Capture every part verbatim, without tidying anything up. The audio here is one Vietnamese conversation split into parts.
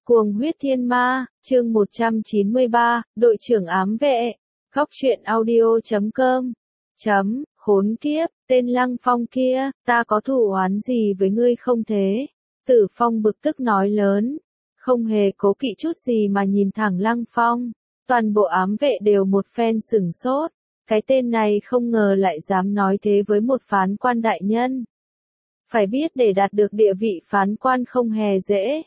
Cuồng huyết thiên ma, chương một trăm chín mươi ba, đội trưởng ám vệ. Góc truyện audio chấm com. Chấm, khốn kiếp, tên Lăng Phong kia, ta có thù oán gì với ngươi không thế? Tử Phong bực tức nói lớn, không hề cố kỵ chút gì mà nhìn thẳng Lăng Phong. Toàn bộ ám vệ đều một phen sửng sốt, cái tên này không ngờ lại dám nói thế với một phán quan đại nhân. Phải biết để đạt được địa vị phán quan không hề dễ.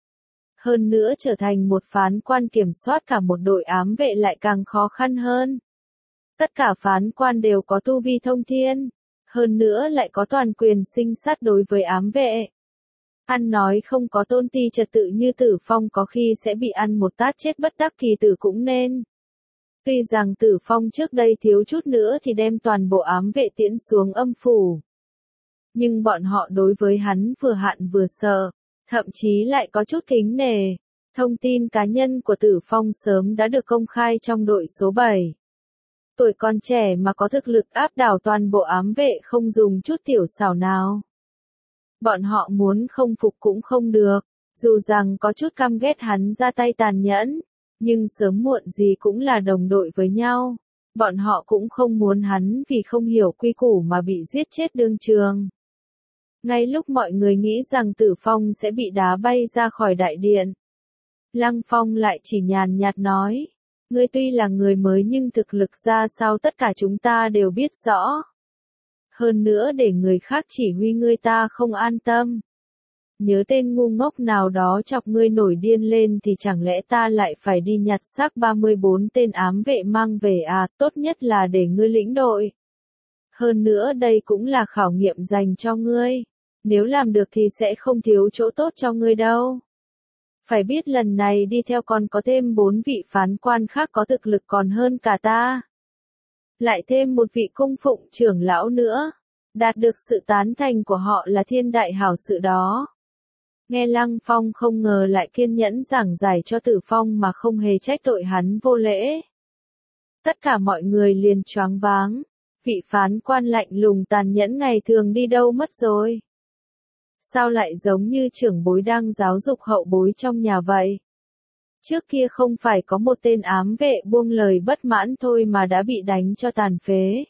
Hơn nữa trở thành một phán quan kiểm soát cả một đội ám vệ lại càng khó khăn hơn. Tất cả phán quan đều có tu vi thông thiên, hơn nữa lại có toàn quyền sinh sát đối với ám vệ. Ăn nói không có tôn ti trật tự như Tử Phong có khi sẽ bị ăn một tát chết bất đắc kỳ tử cũng nên. Tuy rằng Tử Phong trước đây thiếu chút nữa thì đem toàn bộ ám vệ tiễn xuống âm phủ. Nhưng bọn họ đối với hắn vừa hạn vừa sợ. Thậm chí lại có chút kính nể. Thông tin cá nhân của Tử Phong sớm đã được công khai trong đội số bảy. Tuổi còn trẻ mà có thực lực áp đảo toàn bộ ám vệ không dùng chút tiểu xảo nào. Bọn họ muốn không phục cũng không được, dù rằng có chút căm ghét hắn ra tay tàn nhẫn, nhưng sớm muộn gì cũng là đồng đội với nhau. Bọn họ cũng không muốn hắn vì không hiểu quy củ mà bị giết chết đương trường. Ngay lúc mọi người nghĩ rằng Tử Phong sẽ bị đá bay ra khỏi đại điện, Lăng Phong lại chỉ nhàn nhạt nói, ngươi tuy là người mới nhưng thực lực ra sao tất cả chúng ta đều biết rõ. Hơn nữa để người khác chỉ huy ngươi ta không an tâm. Nhớ tên ngu ngốc nào đó chọc ngươi nổi điên lên thì chẳng lẽ ta lại phải đi nhặt xác ba mươi bốn tên ám vệ mang về à, tốt nhất là để ngươi lĩnh đội. Hơn nữa đây cũng là khảo nghiệm dành cho ngươi. Nếu làm được thì sẽ không thiếu chỗ tốt cho ngươi đâu. Phải biết lần này đi theo còn có thêm bốn vị phán quan khác có thực lực còn hơn cả ta. Lại thêm một vị cung phụng trưởng lão nữa. Đạt được sự tán thành của họ là thiên đại hảo sự đó. Nghe Lăng Phong không ngờ lại kiên nhẫn giảng giải cho Tử Phong mà không hề trách tội hắn vô lễ. Tất cả mọi người liền choáng váng. Vị phán quan lạnh lùng tàn nhẫn ngày thường đi đâu mất rồi? Sao lại giống như trưởng bối đang giáo dục hậu bối trong nhà vậy? Trước kia không phải có một tên ám vệ buông lời bất mãn thôi mà đã bị đánh cho tàn phế.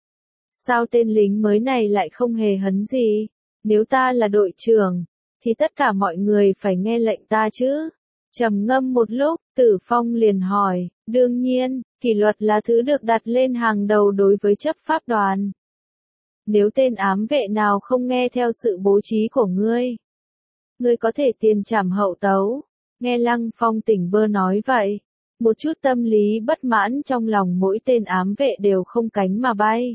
Sao tên lính mới này lại không hề hấn gì? Nếu ta là đội trưởng, thì tất cả mọi người phải nghe lệnh ta chứ? Trầm ngâm một lúc, Tử Phong liền hỏi, đương nhiên, kỷ luật là thứ được đặt lên hàng đầu đối với chấp pháp đoàn. Nếu tên ám vệ nào không nghe theo sự bố trí của ngươi, ngươi có thể tiền trảm hậu tấu. Nghe Lăng Phong tỉnh bơ nói vậy, một chút tâm lý bất mãn trong lòng mỗi tên ám vệ đều không cánh mà bay.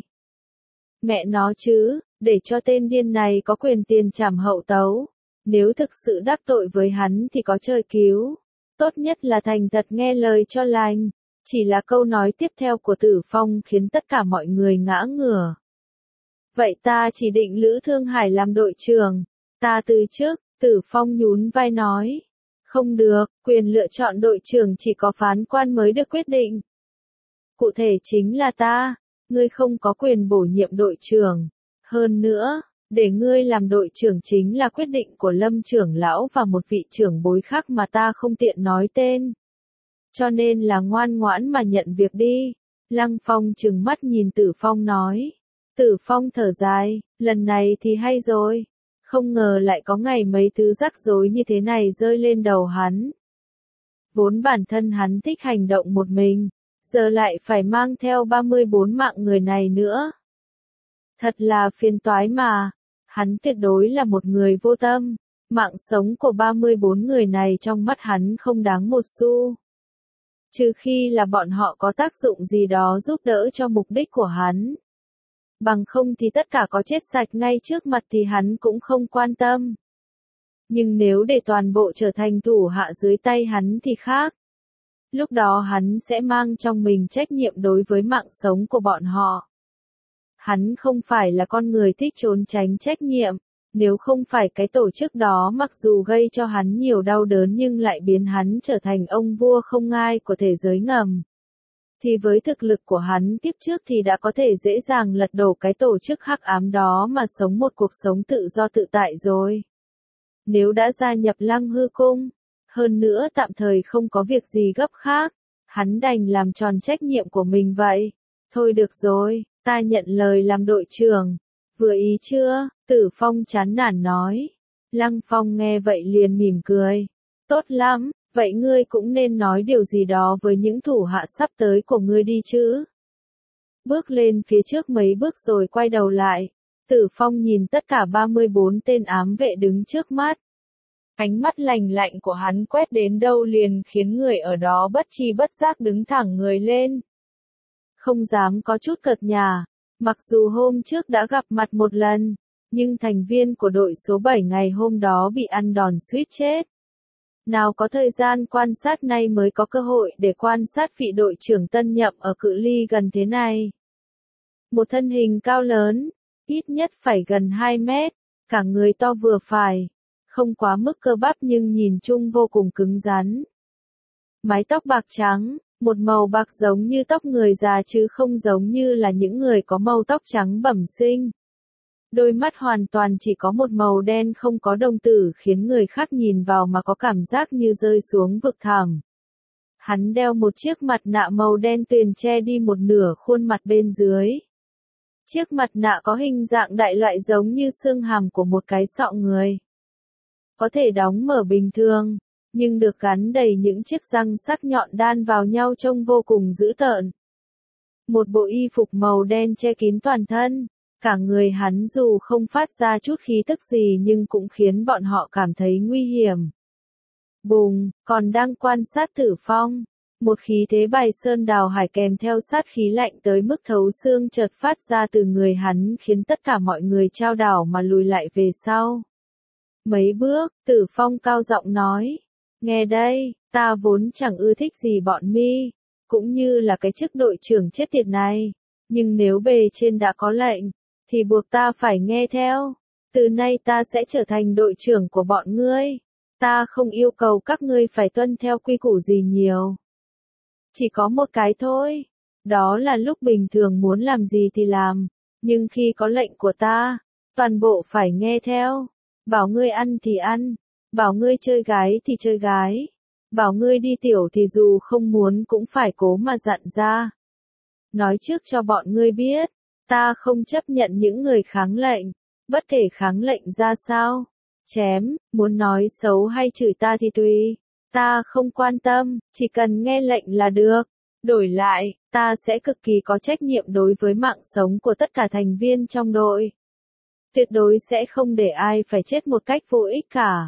Mẹ nó chứ, để cho tên điên này có quyền tiền trảm hậu tấu. Nếu thực sự đắc tội với hắn thì có trời cứu. Tốt nhất là thành thật nghe lời cho lành. Chỉ là câu nói tiếp theo của Tử Phong khiến tất cả mọi người ngã ngửa. Vậy ta chỉ định Lữ Thương Hải làm đội trưởng. Ta từ chức, Tử Phong nhún vai nói. Không được, quyền lựa chọn đội trưởng chỉ có phán quan mới được quyết định. Cụ thể chính là ta, ngươi không có quyền bổ nhiệm đội trưởng. Hơn nữa, để ngươi làm đội trưởng chính là quyết định của Lâm trưởng lão và một vị trưởng bối khác mà ta không tiện nói tên. Cho nên là ngoan ngoãn mà nhận việc đi. Lăng Phong trừng mắt nhìn Tử Phong nói. Tử Phong thở dài, lần này thì hay rồi. Không ngờ lại có ngày mấy thứ rắc rối như thế này rơi lên đầu hắn. Vốn bản thân hắn thích hành động một mình, giờ lại phải mang theo ba mươi bốn mạng người này nữa. Thật là phiền toái mà, hắn tuyệt đối là một người vô tâm, mạng sống của ba mươi bốn người này trong mắt hắn không đáng một xu. Trừ khi là bọn họ có tác dụng gì đó giúp đỡ cho mục đích của hắn. Bằng không thì tất cả có chết sạch ngay trước mặt thì hắn cũng không quan tâm. Nhưng nếu để toàn bộ trở thành thủ hạ dưới tay hắn thì khác. Lúc đó hắn sẽ mang trong mình trách nhiệm đối với mạng sống của bọn họ. Hắn không phải là con người thích trốn tránh trách nhiệm. Nếu không phải cái tổ chức đó mặc dù gây cho hắn nhiều đau đớn nhưng lại biến hắn trở thành ông vua không ngai của thế giới ngầm. Thì với thực lực của hắn kiếp trước thì đã có thể dễ dàng lật đổ cái tổ chức hắc ám đó mà sống một cuộc sống tự do tự tại rồi. Nếu đã gia nhập Lăng Hư Cung, Hơn nữa tạm thời không có việc gì gấp khác, hắn đành làm tròn trách nhiệm của mình vậy. Thôi được rồi, ta nhận lời làm đội trưởng. Vừa ý chưa? Tử Phong chán nản nói. Lăng Phong nghe vậy liền mỉm cười. Tốt lắm, vậy ngươi cũng nên nói điều gì đó với những thủ hạ sắp tới của ngươi đi chứ. Bước lên phía trước mấy bước rồi quay đầu lại. Tử Phong nhìn tất cả ba mươi bốn tên ám vệ đứng trước mắt. Ánh mắt lạnh lạnh của hắn quét đến đâu liền khiến người ở đó bất tri bất giác đứng thẳng người lên. Không dám có chút cợt nhả, mặc dù hôm trước đã gặp mặt một lần, nhưng thành viên của đội số bảy ngày hôm đó bị ăn đòn suýt chết. Nào có thời gian quan sát nay mới có cơ hội để quan sát vị đội trưởng tân nhậm ở cự ly gần thế này. Một thân hình cao lớn, ít nhất phải gần hai mét, cả người to vừa phải, không quá mức cơ bắp nhưng nhìn chung vô cùng cứng rắn. Mái tóc bạc trắng, một màu bạc giống như tóc người già chứ không giống như là những người có màu tóc trắng bẩm sinh. Đôi mắt hoàn toàn chỉ có một màu đen không có đồng tử khiến người khác nhìn vào mà có cảm giác như rơi xuống vực thẳm. Hắn đeo một chiếc mặt nạ màu đen tuyền che đi một nửa khuôn mặt bên dưới. Chiếc mặt nạ có hình dạng đại loại giống như xương hàm của một cái sọ người. Có thể đóng mở bình thường, nhưng được gắn đầy những chiếc răng sắc nhọn đan vào nhau trông vô cùng dữ tợn. Một bộ y phục màu đen che kín toàn thân, cả người hắn dù không phát ra chút khí tức gì nhưng cũng khiến bọn họ cảm thấy nguy hiểm. Bùng, còn đang quan sát Tử Phong. Một khí thế bài sơn đào hải kèm theo sát khí lạnh tới mức thấu xương chợt phát ra từ người hắn khiến tất cả mọi người chao đảo mà lùi lại về sau. Mấy bước, Tử Phong cao giọng nói. Nghe đây, ta vốn chẳng ưa thích gì bọn mi, cũng như là cái chức đội trưởng chết tiệt này. Nhưng nếu bề trên đã có lệnh, thì buộc ta phải nghe theo. Từ nay ta sẽ trở thành đội trưởng của bọn ngươi. Ta không yêu cầu các ngươi phải tuân theo quy củ gì nhiều. Chỉ có một cái thôi. Đó là lúc bình thường muốn làm gì thì làm. Nhưng khi có lệnh của ta, toàn bộ phải nghe theo. Bảo ngươi ăn thì ăn. Bảo ngươi chơi gái thì chơi gái. Bảo ngươi đi tiểu thì dù không muốn cũng phải cố mà dặn ra. Nói trước cho bọn ngươi biết, ta không chấp nhận những người kháng lệnh, bất kể kháng lệnh ra sao. Chém, muốn nói xấu hay chửi ta thì tùy. Ta không quan tâm, chỉ cần nghe lệnh là được. Đổi lại, ta sẽ cực kỳ có trách nhiệm đối với mạng sống của tất cả thành viên trong đội. Tuyệt đối sẽ không để ai phải chết một cách vô ích cả.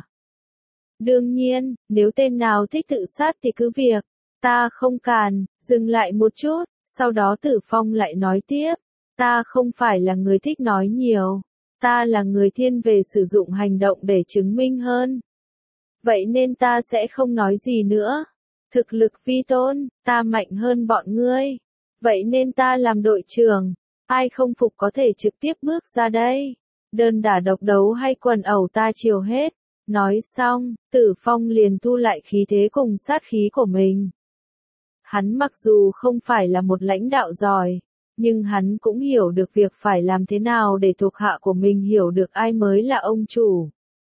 Đương nhiên, nếu tên nào thích tự sát thì cứ việc. Ta không càn, dừng lại một chút, sau đó Tử Phong lại nói tiếp. Ta không phải là người thích nói nhiều. Ta là người thiên về sử dụng hành động để chứng minh hơn. Vậy nên ta sẽ không nói gì nữa. Thực lực vi tôn, ta mạnh hơn bọn ngươi. Vậy nên ta làm đội trưởng. Ai không phục có thể trực tiếp bước ra đây. Đơn đả độc đấu hay quần ẩu ta chiều hết. Nói xong, Tử Phong liền thu lại khí thế cùng sát khí của mình. Hắn mặc dù không phải là một lãnh đạo giỏi, nhưng hắn cũng hiểu được việc phải làm thế nào để thuộc hạ của mình hiểu được ai mới là ông chủ.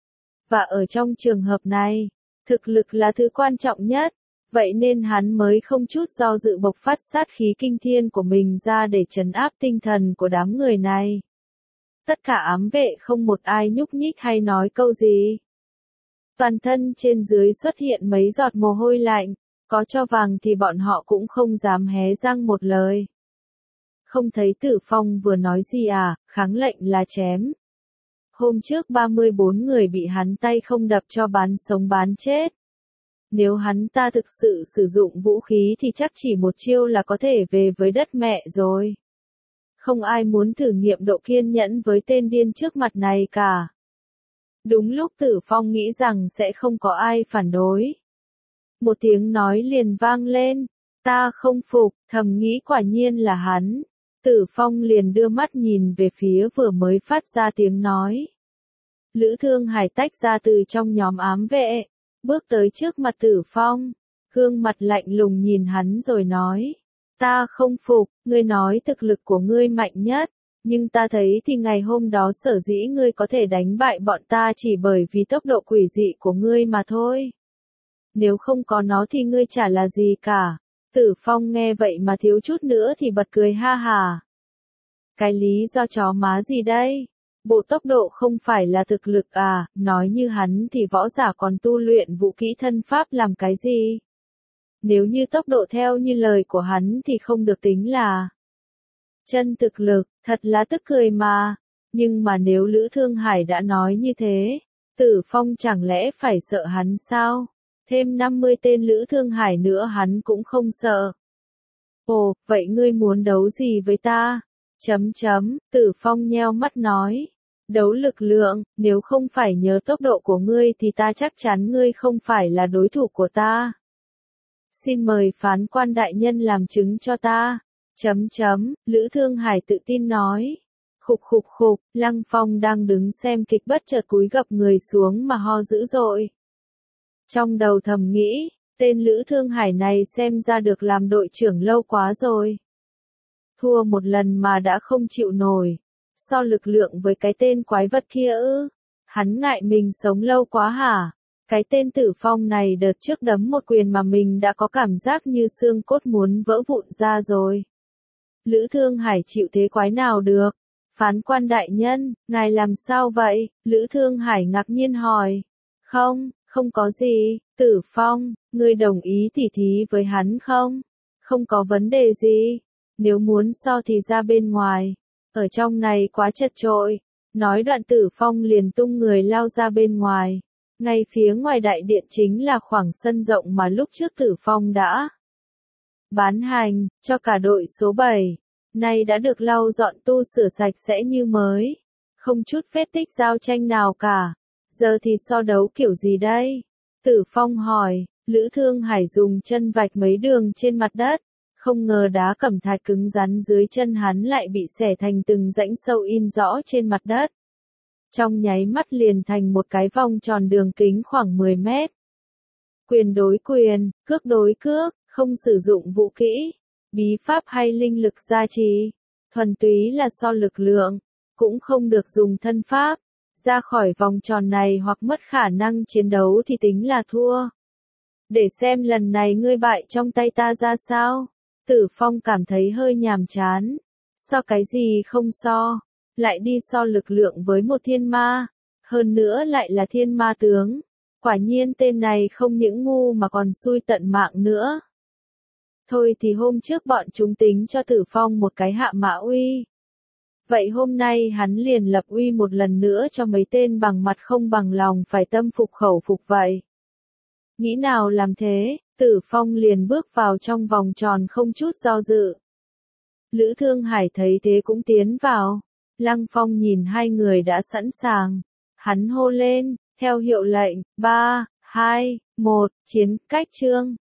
Và ở trong trường hợp này, thực lực là thứ quan trọng nhất, vậy nên hắn mới không chút do dự bộc phát sát khí kinh thiên của mình ra để trấn áp tinh thần của đám người này. Tất cả ám vệ không một ai nhúc nhích hay nói câu gì. Toàn thân trên dưới xuất hiện mấy giọt mồ hôi lạnh, có cho vàng thì bọn họ cũng không dám hé răng một lời. Không thấy Tử Phong vừa nói gì à, kháng lệnh là chém. Hôm trước ba mươi bốn người bị hắn tay không đập cho bán sống bán chết. Nếu hắn ta thực sự sử dụng vũ khí thì chắc chỉ một chiêu là có thể về với đất mẹ rồi. Không ai muốn thử nghiệm độ kiên nhẫn với tên điên trước mặt này cả. Đúng lúc Tử Phong nghĩ rằng sẽ không có ai phản đối. Một tiếng nói liền vang lên. Ta không phục, thầm nghĩ quả nhiên là hắn. Tử Phong liền đưa mắt nhìn về phía vừa mới phát ra tiếng nói. Lữ Thương Hải tách ra từ trong nhóm ám vệ, bước tới trước mặt Tử Phong, gương mặt lạnh lùng nhìn hắn rồi nói. Ta không phục, ngươi nói thực lực của ngươi mạnh nhất, nhưng ta thấy thì ngày hôm đó sở dĩ ngươi có thể đánh bại bọn ta chỉ bởi vì tốc độ quỷ dị của ngươi mà thôi. nếu không có nó thì ngươi chả là gì cả. Tử Phong nghe vậy mà thiếu chút nữa thì bật cười ha hà. Cái lý do chó má gì đây? Bộ tốc độ không phải là thực lực à, nói như hắn thì võ giả còn tu luyện vũ kỹ thân pháp làm cái gì? Nếu như tốc độ theo như lời của hắn thì không được tính là chân thực lực, thật là tức cười mà. Nhưng mà nếu Lữ Thương Hải đã nói như thế, Tử Phong chẳng lẽ phải sợ hắn sao? Thêm năm mươi tên Lữ Thương Hải nữa hắn cũng không sợ. Ồ, vậy ngươi muốn đấu gì với ta? Chấm chấm, Tử Phong nheo mắt nói. Đấu lực lượng, nếu không phải nhờ tốc độ của ngươi thì ta chắc chắn ngươi không phải là đối thủ của ta. Xin mời phán quan đại nhân làm chứng cho ta. Chấm chấm, Lữ Thương Hải tự tin nói. Khục khục khục, Lăng Phong đang đứng xem kịch bất chợt cúi gập người xuống mà ho dữ dội. Trong đầu thầm nghĩ, tên Lữ Thương Hải này xem ra được làm đội trưởng lâu quá rồi. Thua một lần mà đã không chịu nổi. So lực lượng với cái tên quái vật kia ư? Hắn ngại mình sống lâu quá hả? Cái tên Tử Phong này đợt trước đấm một quyền mà mình đã có cảm giác như xương cốt muốn vỡ vụn ra rồi. Lữ Thương Hải chịu thế quái nào được? Phán quan đại nhân, ngài làm sao vậy? Lữ Thương Hải ngạc nhiên hỏi. Không, không có gì, Tử Phong, ngươi đồng ý tỉ thí với hắn không? Không có vấn đề gì. Nếu muốn so thì ra bên ngoài. Ở trong này quá chật chội. Nói đoạn Tử Phong liền tung người lao ra bên ngoài. Ngay phía ngoài đại điện chính là khoảng sân rộng mà lúc trước Tử Phong đã bán hành, cho cả đội số bảy. Nay đã được lau dọn tu sửa sạch sẽ như mới. Không chút vết tích giao tranh nào cả. Giờ thì so đấu kiểu gì đây? Tử Phong hỏi, Lữ Thương Hải dùng chân vạch mấy đường trên mặt đất. Không ngờ đá cẩm thạch cứng rắn dưới chân hắn lại bị xẻ thành từng rãnh sâu in rõ trên mặt đất. Trong nháy mắt liền thành một cái vòng tròn đường kính khoảng mười mét. Quyền đối quyền, cước đối cước, không sử dụng vũ kỹ, bí pháp hay linh lực gia trì. Thuần túy là so lực lượng, cũng không được dùng thân pháp. Ra khỏi vòng tròn này hoặc mất khả năng chiến đấu thì tính là thua. Để xem lần này ngươi bại trong tay ta ra sao? Tử Phong cảm thấy hơi nhàm chán. So cái gì không so? Lại đi so lực lượng với một thiên ma. Hơn nữa lại là thiên ma tướng. Quả nhiên tên này không những ngu mà còn xui tận mạng nữa. Thôi thì hôm trước bọn chúng tính cho Tử Phong một cái hạ mã uy. Vậy hôm nay hắn liền lập uy một lần nữa cho mấy tên bằng mặt không bằng lòng phải tâm phục khẩu phục vậy. Nghĩ nào làm thế, Tử Phong liền bước vào trong vòng tròn không chút do dự. Lữ Thương Hải thấy thế cũng tiến vào. Lăng Phong nhìn hai người đã sẵn sàng. Hắn hô lên, theo hiệu lệnh, ba, hai, một, chiến, cách chương.